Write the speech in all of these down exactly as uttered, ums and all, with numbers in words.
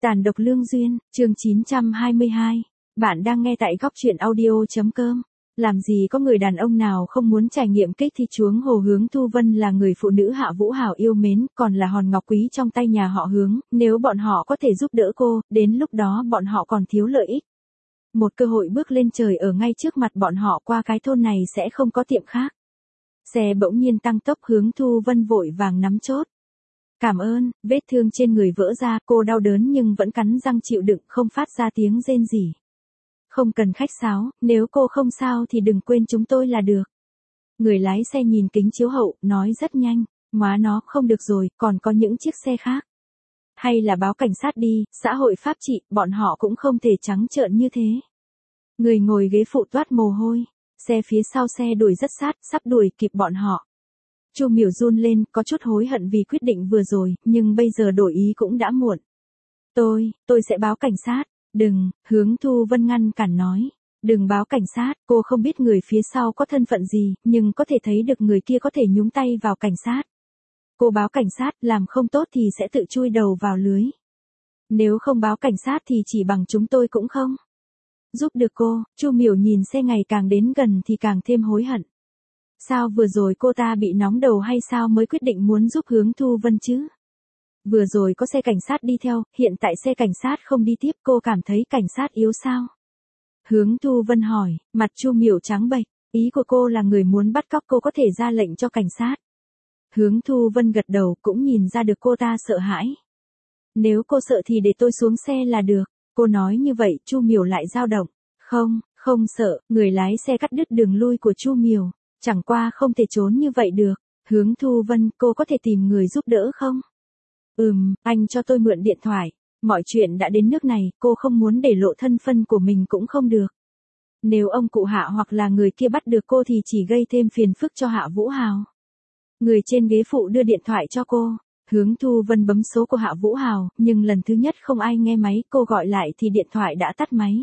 Tàn độc lương duyên, chương chín trăm hai mươi hai. Bạn đang nghe tại góc truyện audio.com. Làm gì có người đàn ông nào không muốn trải nghiệm kích thi chuống hồ. Hướng Thu Vân là người phụ nữ Hạ Vũ Hào yêu mến, còn là hòn ngọc quý trong tay nhà họ Hướng, nếu bọn họ có thể giúp đỡ cô, đến lúc đó bọn họ còn thiếu lợi ích. Một cơ hội bước lên trời ở ngay trước mặt bọn họ, qua cái thôn này sẽ không có tiệm khác. Xe bỗng nhiên tăng tốc, Hướng Thu Vân vội vàng nắm chốt. Cảm ơn, vết thương trên người vỡ ra, cô đau đớn nhưng vẫn cắn răng chịu đựng, không phát ra tiếng rên rỉ. Không cần khách sáo, nếu cô không sao thì đừng quên chúng tôi là được. Người lái xe nhìn kính chiếu hậu, nói rất nhanh, má nó, không được rồi, còn có những chiếc xe khác. Hay là báo cảnh sát đi, xã hội pháp trị, bọn họ cũng không thể trắng trợn như thế. Người ngồi ghế phụ toát mồ hôi, xe phía sau xe đuổi rất sát, sắp đuổi kịp bọn họ. Chu Miểu run lên, có chút hối hận vì quyết định vừa rồi, nhưng bây giờ đổi ý cũng đã muộn. Tôi, tôi sẽ báo cảnh sát. Đừng, Hướng Thu Vân ngăn cản nói. Đừng báo cảnh sát, cô không biết người phía sau có thân phận gì, nhưng có thể thấy được người kia có thể nhúng tay vào cảnh sát. Cô báo cảnh sát, làm không tốt thì sẽ tự chui đầu vào lưới. Nếu không báo cảnh sát thì chỉ bằng chúng tôi cũng không giúp được cô. Chu Miểu nhìn xe ngày càng đến gần thì càng thêm hối hận. Sao vừa rồi cô ta bị nóng đầu hay sao mới quyết định muốn giúp Hướng Thu Vân chứ? Vừa rồi có xe cảnh sát đi theo, hiện tại xe cảnh sát không đi tiếp, cô cảm thấy cảnh sát yếu sao? Hướng Thu Vân hỏi, mặt Chu Miểu trắng bệch, ý của cô là người muốn bắt cóc cô có thể ra lệnh cho cảnh sát. Hướng Thu Vân gật đầu, cũng nhìn ra được cô ta sợ hãi. Nếu cô sợ thì để tôi xuống xe là được. Cô nói như vậy, Chu Miểu lại dao động. Không, không sợ, người lái xe cắt đứt đường lui của Chu Miểu. Chẳng qua không thể trốn như vậy được. Hướng Thu Vân, cô có thể tìm người giúp đỡ không? Ừm, anh cho tôi mượn điện thoại. Mọi chuyện đã đến nước này, cô không muốn để lộ thân phận của mình cũng không được. Nếu ông cụ Hạ hoặc là người kia bắt được cô thì chỉ gây thêm phiền phức cho Hạ Vũ Hào. Người trên ghế phụ đưa điện thoại cho cô. Hướng Thu Vân bấm số của Hạ Vũ Hào, nhưng lần thứ nhất không ai nghe máy, cô gọi lại thì điện thoại đã tắt máy.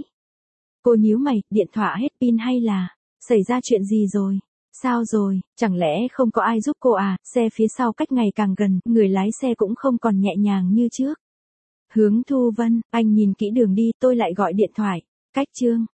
Cô nhíu mày, điện thoại hết pin hay là xảy ra chuyện gì rồi? Sao rồi, chẳng lẽ không có ai giúp cô à? Xe phía sau cách ngày càng gần, người lái xe cũng không còn nhẹ nhàng như trước. Hướng Thu Vân, anh nhìn kỹ đường đi, tôi lại gọi điện thoại. Cách chương